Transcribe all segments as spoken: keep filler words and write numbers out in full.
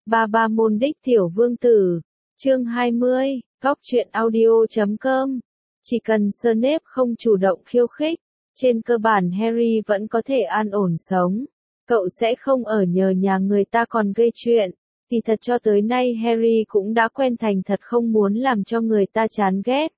Ba ba môn đích tiểu vương tử. Chương hai mươi, góc truyện audio chấm com. Chỉ cần Snape không chủ động khiêu khích, trên cơ bản Harry vẫn có thể an ổn sống. Cậu sẽ không ở nhờ nhà người ta còn gây chuyện. Kỳ thật cho tới nay Harry cũng đã quen thành thật không muốn làm cho người ta chán ghét.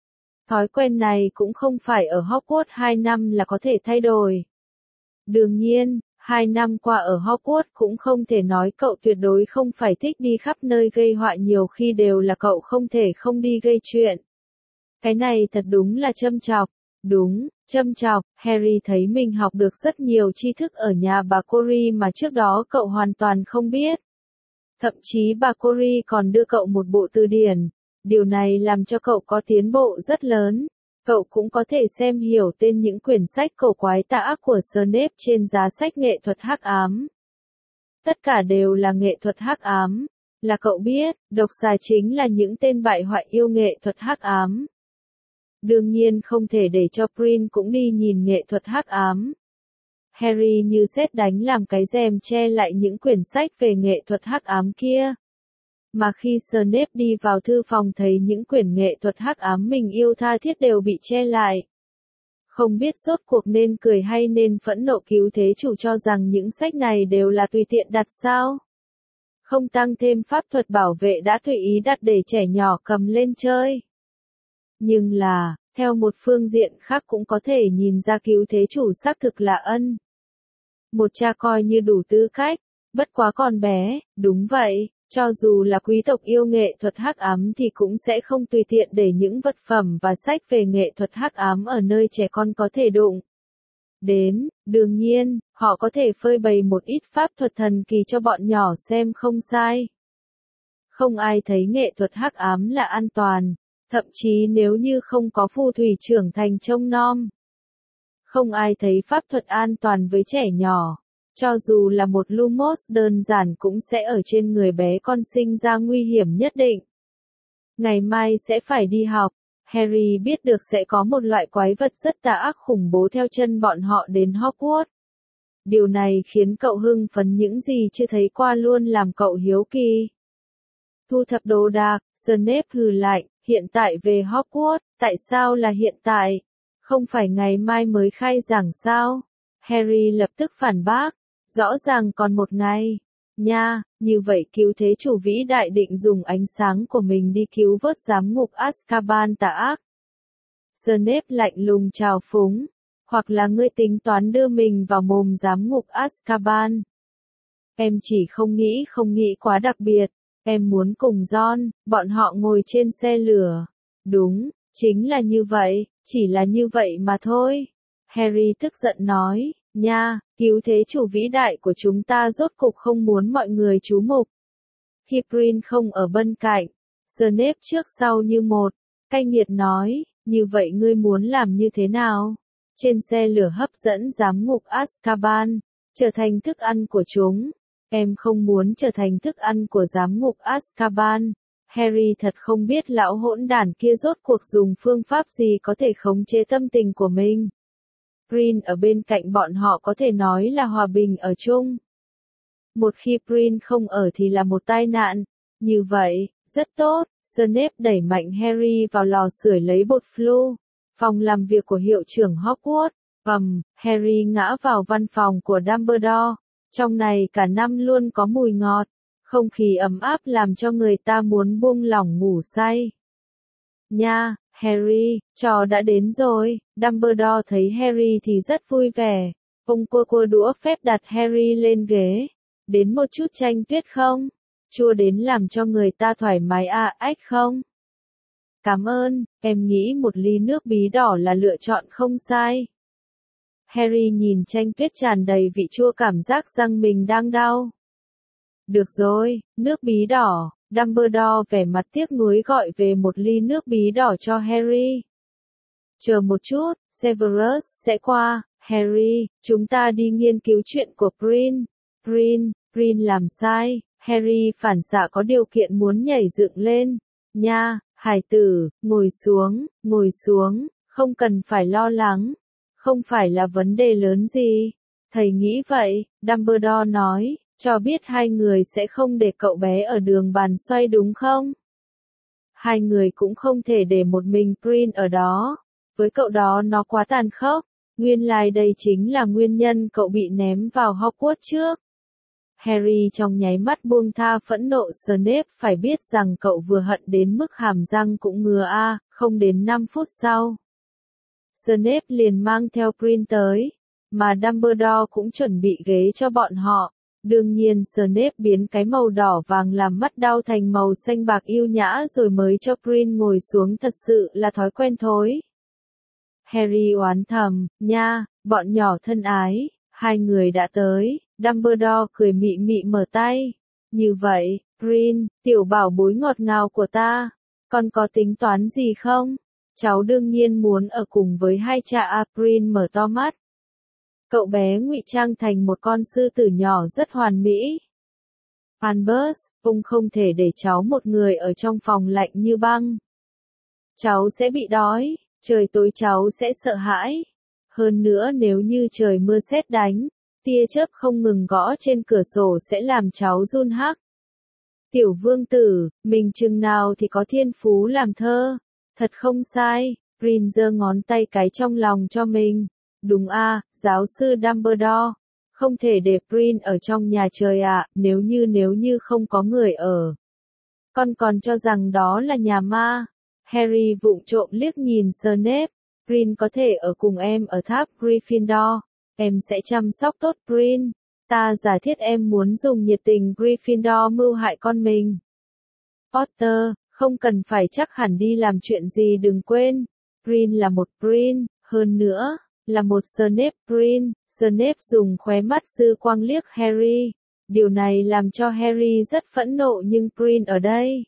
Thói quen này cũng không phải ở Hogwarts hai năm là có thể thay đổi. Đương nhiên, hai năm qua ở Hogwarts cũng không thể nói cậu tuyệt đối không phải thích đi khắp nơi gây họa, nhiều khi đều là cậu không thể không đi gây chuyện. Cái này thật đúng là châm chọc. Đúng, châm chọc, Harry thấy mình học được rất nhiều tri thức ở nhà bà Corey mà trước đó cậu hoàn toàn không biết. Thậm chí bà Corey còn đưa cậu một bộ từ điển. Điều này làm cho cậu có tiến bộ rất lớn. Cậu cũng có thể xem hiểu tên những quyển sách cổ quái tà ác của Snape trên giá sách nghệ thuật hắc ám. Tất cả đều là nghệ thuật hắc ám. Là cậu biết, độc xà chính là những tên bại hoại yêu nghệ thuật hắc ám. Đương nhiên không thể để cho Prin cũng đi nhìn nghệ thuật hắc ám. Harry như sét đánh làm cái rèm che lại những quyển sách về nghệ thuật hắc ám kia. Mà khi Snape đi vào thư phòng thấy những quyển nghệ thuật hắc ám mình yêu tha thiết đều bị che lại. Không biết rốt cuộc nên cười hay nên phẫn nộ, cứu thế chủ cho rằng những sách này đều là tùy tiện đặt sao? Không tăng thêm pháp thuật bảo vệ đã tùy ý đặt để trẻ nhỏ cầm lên chơi. Nhưng là, theo một phương diện khác cũng có thể nhìn ra cứu thế chủ xác thực là ân. Một cha coi như đủ tư cách, bất quá còn bé, đúng vậy. Cho dù là quý tộc yêu nghệ thuật hắc ám thì cũng sẽ không tùy tiện để những vật phẩm và sách về nghệ thuật hắc ám ở nơi trẻ con có thể đụng đến. Đương nhiên, họ có thể phơi bày một ít pháp thuật thần kỳ cho bọn nhỏ xem, không sai. Không ai thấy nghệ thuật hắc ám là an toàn, thậm chí nếu như không có phù thủy trưởng thành trông nom. Không ai thấy pháp thuật an toàn với trẻ nhỏ. Cho dù là một Lumos đơn giản cũng sẽ ở trên người bé con sinh ra nguy hiểm nhất định. Ngày mai sẽ phải đi học, Harry biết được sẽ có một loại quái vật rất tà ác khủng bố theo chân bọn họ đến Hogwarts. Điều này khiến cậu hưng phấn, những gì chưa thấy qua luôn làm cậu hiếu kỳ. Thu thập đồ đạc, Snape hừ lạnh, hiện tại về Hogwarts, tại sao là hiện tại? Không phải ngày mai mới khai giảng sao? Harry lập tức phản bác. Rõ ràng còn một ngày. Nha, như vậy cứu thế chủ vĩ đại định dùng ánh sáng của mình đi cứu vớt giám ngục Azkaban tà ác. Snape lạnh lùng trào phúng. Hoặc là ngươi tính toán đưa mình vào mồm giám ngục Azkaban. Em chỉ không nghĩ không nghĩ quá đặc biệt. Em muốn cùng John, bọn họ ngồi trên xe lửa. Đúng, chính là như vậy, chỉ là như vậy mà thôi. Harry tức giận nói. Nha, cứu thế chủ vĩ đại của chúng ta rốt cục không muốn mọi người chú mục. Khi Prin không ở bên cạnh, Snape trước sau như một, cay nghiệt nói, như vậy ngươi muốn làm như thế nào? Trên xe lửa hấp dẫn giám ngục Azkaban, trở thành thức ăn của chúng. Em không muốn trở thành thức ăn của giám ngục Azkaban. Harry thật không biết lão hỗn đản kia rốt cuộc dùng phương pháp gì có thể khống chế tâm tình của mình. Prin ở bên cạnh bọn họ có thể nói là hòa bình ở chung. Một khi Prin không ở thì là một tai nạn. Như vậy, rất tốt. Snape đẩy mạnh Harry vào lò sưởi lấy bột flu. Phòng làm việc của hiệu trưởng Hogwarts. Ầm, Harry ngã vào văn phòng của Dumbledore. Trong này cả năm luôn có mùi ngọt. Không khí ấm áp làm cho người ta muốn buông lỏng ngủ say. Nha, Harry, trò đã đến rồi. Dumbledore thấy Harry thì rất vui vẻ. Ông cua cua đũa phép đặt Harry lên ghế. Đến một chút chanh tuyết không? Chua đến làm cho người ta thoải mái à, ách không? Cảm ơn, em nghĩ một ly nước bí đỏ là lựa chọn không sai. Harry nhìn chanh tuyết tràn đầy vị chua, cảm giác răng mình đang đau. Được rồi, nước bí đỏ. Dumbledore vẻ mặt tiếc nuối gọi về một ly nước bí đỏ cho Harry. Chờ một chút, Severus sẽ qua. Harry, chúng ta đi nghiên cứu chuyện của Prin. Prin, Prin làm sai. Harry phản xạ có điều kiện muốn nhảy dựng lên. Nha, hải tử, ngồi xuống, ngồi xuống, không cần phải lo lắng. Không phải là vấn đề lớn gì. Thầy nghĩ vậy, Dumbledore nói. cho biết hai người sẽ không để cậu bé ở đường bàn xoay đúng không? Hai người cũng không thể để một mình Prin ở đó. Với cậu đó nó quá tàn khốc. Nguyên lai đây chính là nguyên nhân cậu bị ném vào Hogwarts trước. Harry trong nháy mắt buông tha phẫn nộ Snape, phải biết rằng cậu vừa hận đến mức hàm răng cũng ngứa a. Không đến năm phút sau, Snape liền mang theo Prin tới, mà Dumbledore cũng chuẩn bị ghế cho bọn họ. Đương nhiên Snape biến cái màu đỏ vàng làm mắt đau thành màu xanh bạc yêu nhã rồi mới cho Prin ngồi xuống, thật sự là thói quen thối. Harry oán thầm, nha, bọn nhỏ thân ái, hai người đã tới. Dumbledore cười mị mị mở tay. Như vậy, Prin, tiểu bảo bối ngọt ngào của ta, con có tính toán gì không? Cháu đương nhiên muốn ở cùng với hai cha a. Prin mở to mắt. Cậu bé ngụy trang thành một con sư tử nhỏ rất hoàn mỹ. Albus, ông không thể để cháu một người ở trong phòng lạnh như băng. Cháu sẽ bị đói, trời tối cháu sẽ sợ hãi. Hơn nữa nếu như trời mưa sét đánh, tia chớp không ngừng gõ trên cửa sổ sẽ làm cháu run hắc. Tiểu vương tử, mình chừng nào thì có thiên phú làm thơ. Thật không sai, Prin giơ ngón tay cái trong lòng cho mình. Đúng a, giáo sư Dumbledore. Không thể để Prin ở trong nhà trời ạ, à, nếu như nếu như không có người ở. Con còn cho rằng đó là nhà ma. Harry vụng trộm liếc nhìn Snape. Prin có thể ở cùng em ở tháp Gryffindor. Em sẽ chăm sóc tốt Prin. Ta giả thiết em muốn dùng nhiệt tình Gryffindor mưu hại con mình. Potter, không cần phải chắc hẳn đi làm chuyện gì, đừng quên. Prin là một Prin, hơn nữa, là một Snape Prin. Snape dùng khóe mắt dư quang liếc Harry. Điều này làm cho Harry rất phẫn nộ, nhưng Prin ở đây.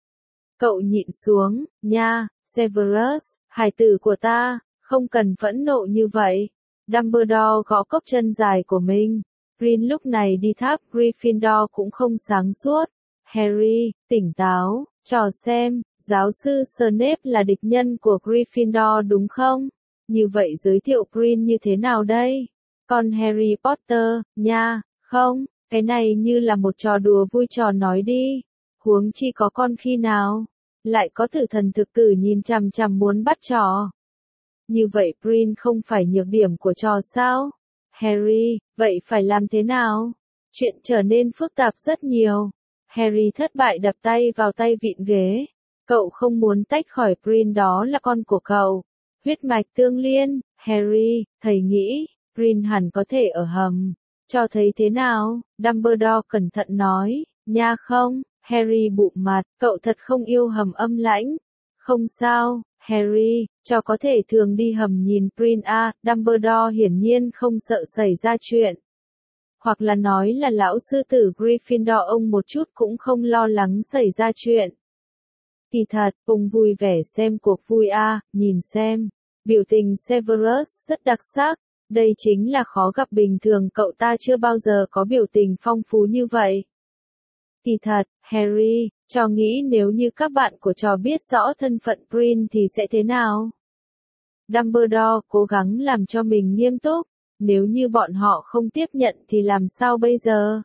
Cậu nhịn xuống, nha, Severus, hài tử của ta, không cần phẫn nộ như vậy. Dumbledore gõ cốc chân dài của mình. Prin lúc này đi tháp Gryffindor cũng không sáng suốt. Harry, tỉnh táo, trò xem, giáo sư Snape là địch nhân của Gryffindor đúng không? Như vậy giới thiệu Prin như thế nào đây? Con Harry Potter, nha, không, cái này như là một trò đùa vui, trò nói đi. Huống chi có con khi nào, lại có tử thần thực tử nhìn chằm chằm muốn bắt trò. Như vậy Prin không phải nhược điểm của trò sao? Harry, vậy phải làm thế nào? Chuyện trở nên phức tạp rất nhiều. Harry thất bại đập tay vào tay vịn ghế. Cậu không muốn tách khỏi Prin, đó là con của cậu. Huyết mạch tương liên. Harry, thầy nghĩ, Prin hẳn có thể ở hầm. Cho thấy thế nào? Dumbledore cẩn thận nói. Nha không? Harry bụm mặt, cậu thật không yêu hầm âm lãnh. Không sao, Harry, cho có thể thường đi hầm nhìn Prin a. Dumbledore hiển nhiên không sợ xảy ra chuyện. Hoặc là nói là lão sư tử Gryffindor ông một chút cũng không lo lắng xảy ra chuyện. Kỳ thật, ông vui vẻ xem cuộc vui a, nhìn xem. Biểu tình Severus rất đặc sắc. Đây chính là khó gặp, bình thường cậu ta chưa bao giờ có biểu tình phong phú như vậy. Kỳ thật, Harry, trò nghĩ nếu như các bạn của trò biết rõ thân phận Prin thì sẽ thế nào? Dumbledore cố gắng làm cho mình nghiêm túc. Nếu như bọn họ không tiếp nhận thì làm sao bây giờ?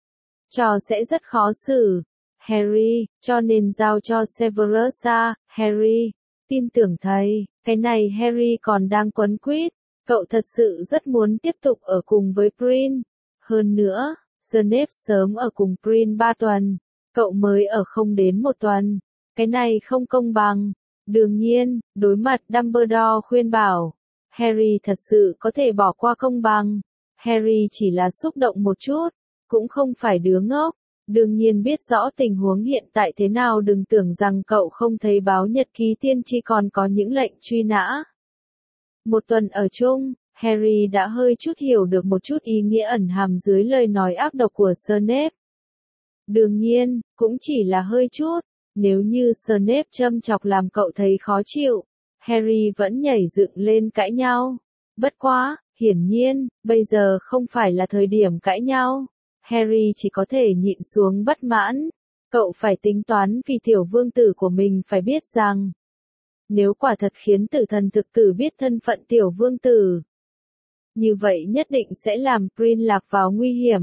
Trò sẽ rất khó xử. Harry, cho nên giao cho Severus a. Harry, tin tưởng thầy, cái này Harry còn đang quấn quýt. Cậu thật sự rất muốn tiếp tục ở cùng với Prin. Hơn nữa, Snape sớm ở cùng Prin ba tuần. Cậu mới ở không đến một tuần. Cái này không công bằng. Đương nhiên, đối mặt Dumbledore khuyên bảo. Harry thật sự có thể bỏ qua công bằng. Harry chỉ là xúc động một chút. Cũng không phải đứa ngốc. Đương nhiên biết rõ tình huống hiện tại thế nào, đừng tưởng rằng cậu không thấy báo nhật ký tiên tri còn có những lệnh truy nã. Một tuần ở chung, Harry đã hơi chút hiểu được một chút ý nghĩa ẩn hàm dưới lời nói ác độc của Snape. Đương nhiên, cũng chỉ là hơi chút. Nếu như Snape châm chọc làm cậu thấy khó chịu, Harry vẫn nhảy dựng lên cãi nhau. Bất quá, hiển nhiên, bây giờ không phải là thời điểm cãi nhau. Harry chỉ có thể nhịn xuống bất mãn. Cậu phải tính toán vì tiểu vương tử của mình, phải biết rằng, nếu quả thật khiến tử thần thực tử biết thân phận tiểu vương tử, như vậy nhất định sẽ làm Prin lạc vào nguy hiểm.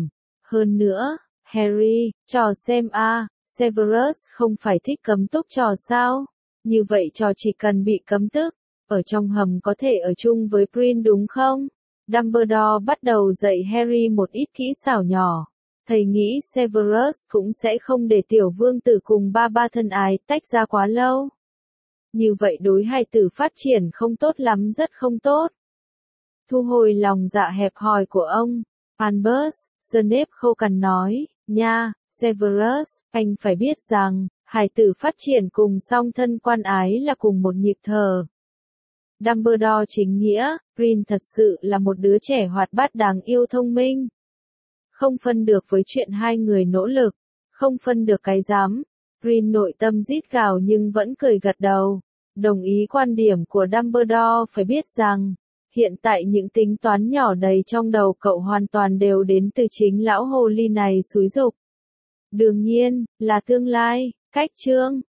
Hơn nữa, Harry, trò xem a, Severus không phải thích cấm túc trò sao? Như vậy trò chỉ cần bị cấm tức, ở trong hầm có thể ở chung với Prin đúng không? Dumbledore bắt đầu dạy Harry một ít kỹ xảo nhỏ. Thầy nghĩ Severus cũng sẽ không để tiểu vương tử cùng ba ba thân ái tách ra quá lâu. Như vậy đối hai tử phát triển không tốt lắm, rất không tốt. Thu hồi lòng dạ hẹp hòi của ông, Albus, Snape khô cằn nói, nha, Severus, anh phải biết rằng, hài tử phát triển cùng song thân quan ái là cùng một nhịp thở. Dumbledore chính nghĩa, Prin thật sự là một đứa trẻ hoạt bát đáng yêu thông minh. Không phân được với chuyện hai người nỗ lực, không phân được cái dám. Prin nội tâm rít gào nhưng vẫn cười gật đầu, đồng ý quan điểm của Dumbledore. Phải biết rằng, hiện tại những tính toán nhỏ đầy trong đầu cậu hoàn toàn đều đến từ chính lão hồ ly này xúi giục. Đương nhiên, là tương lai, cách chương.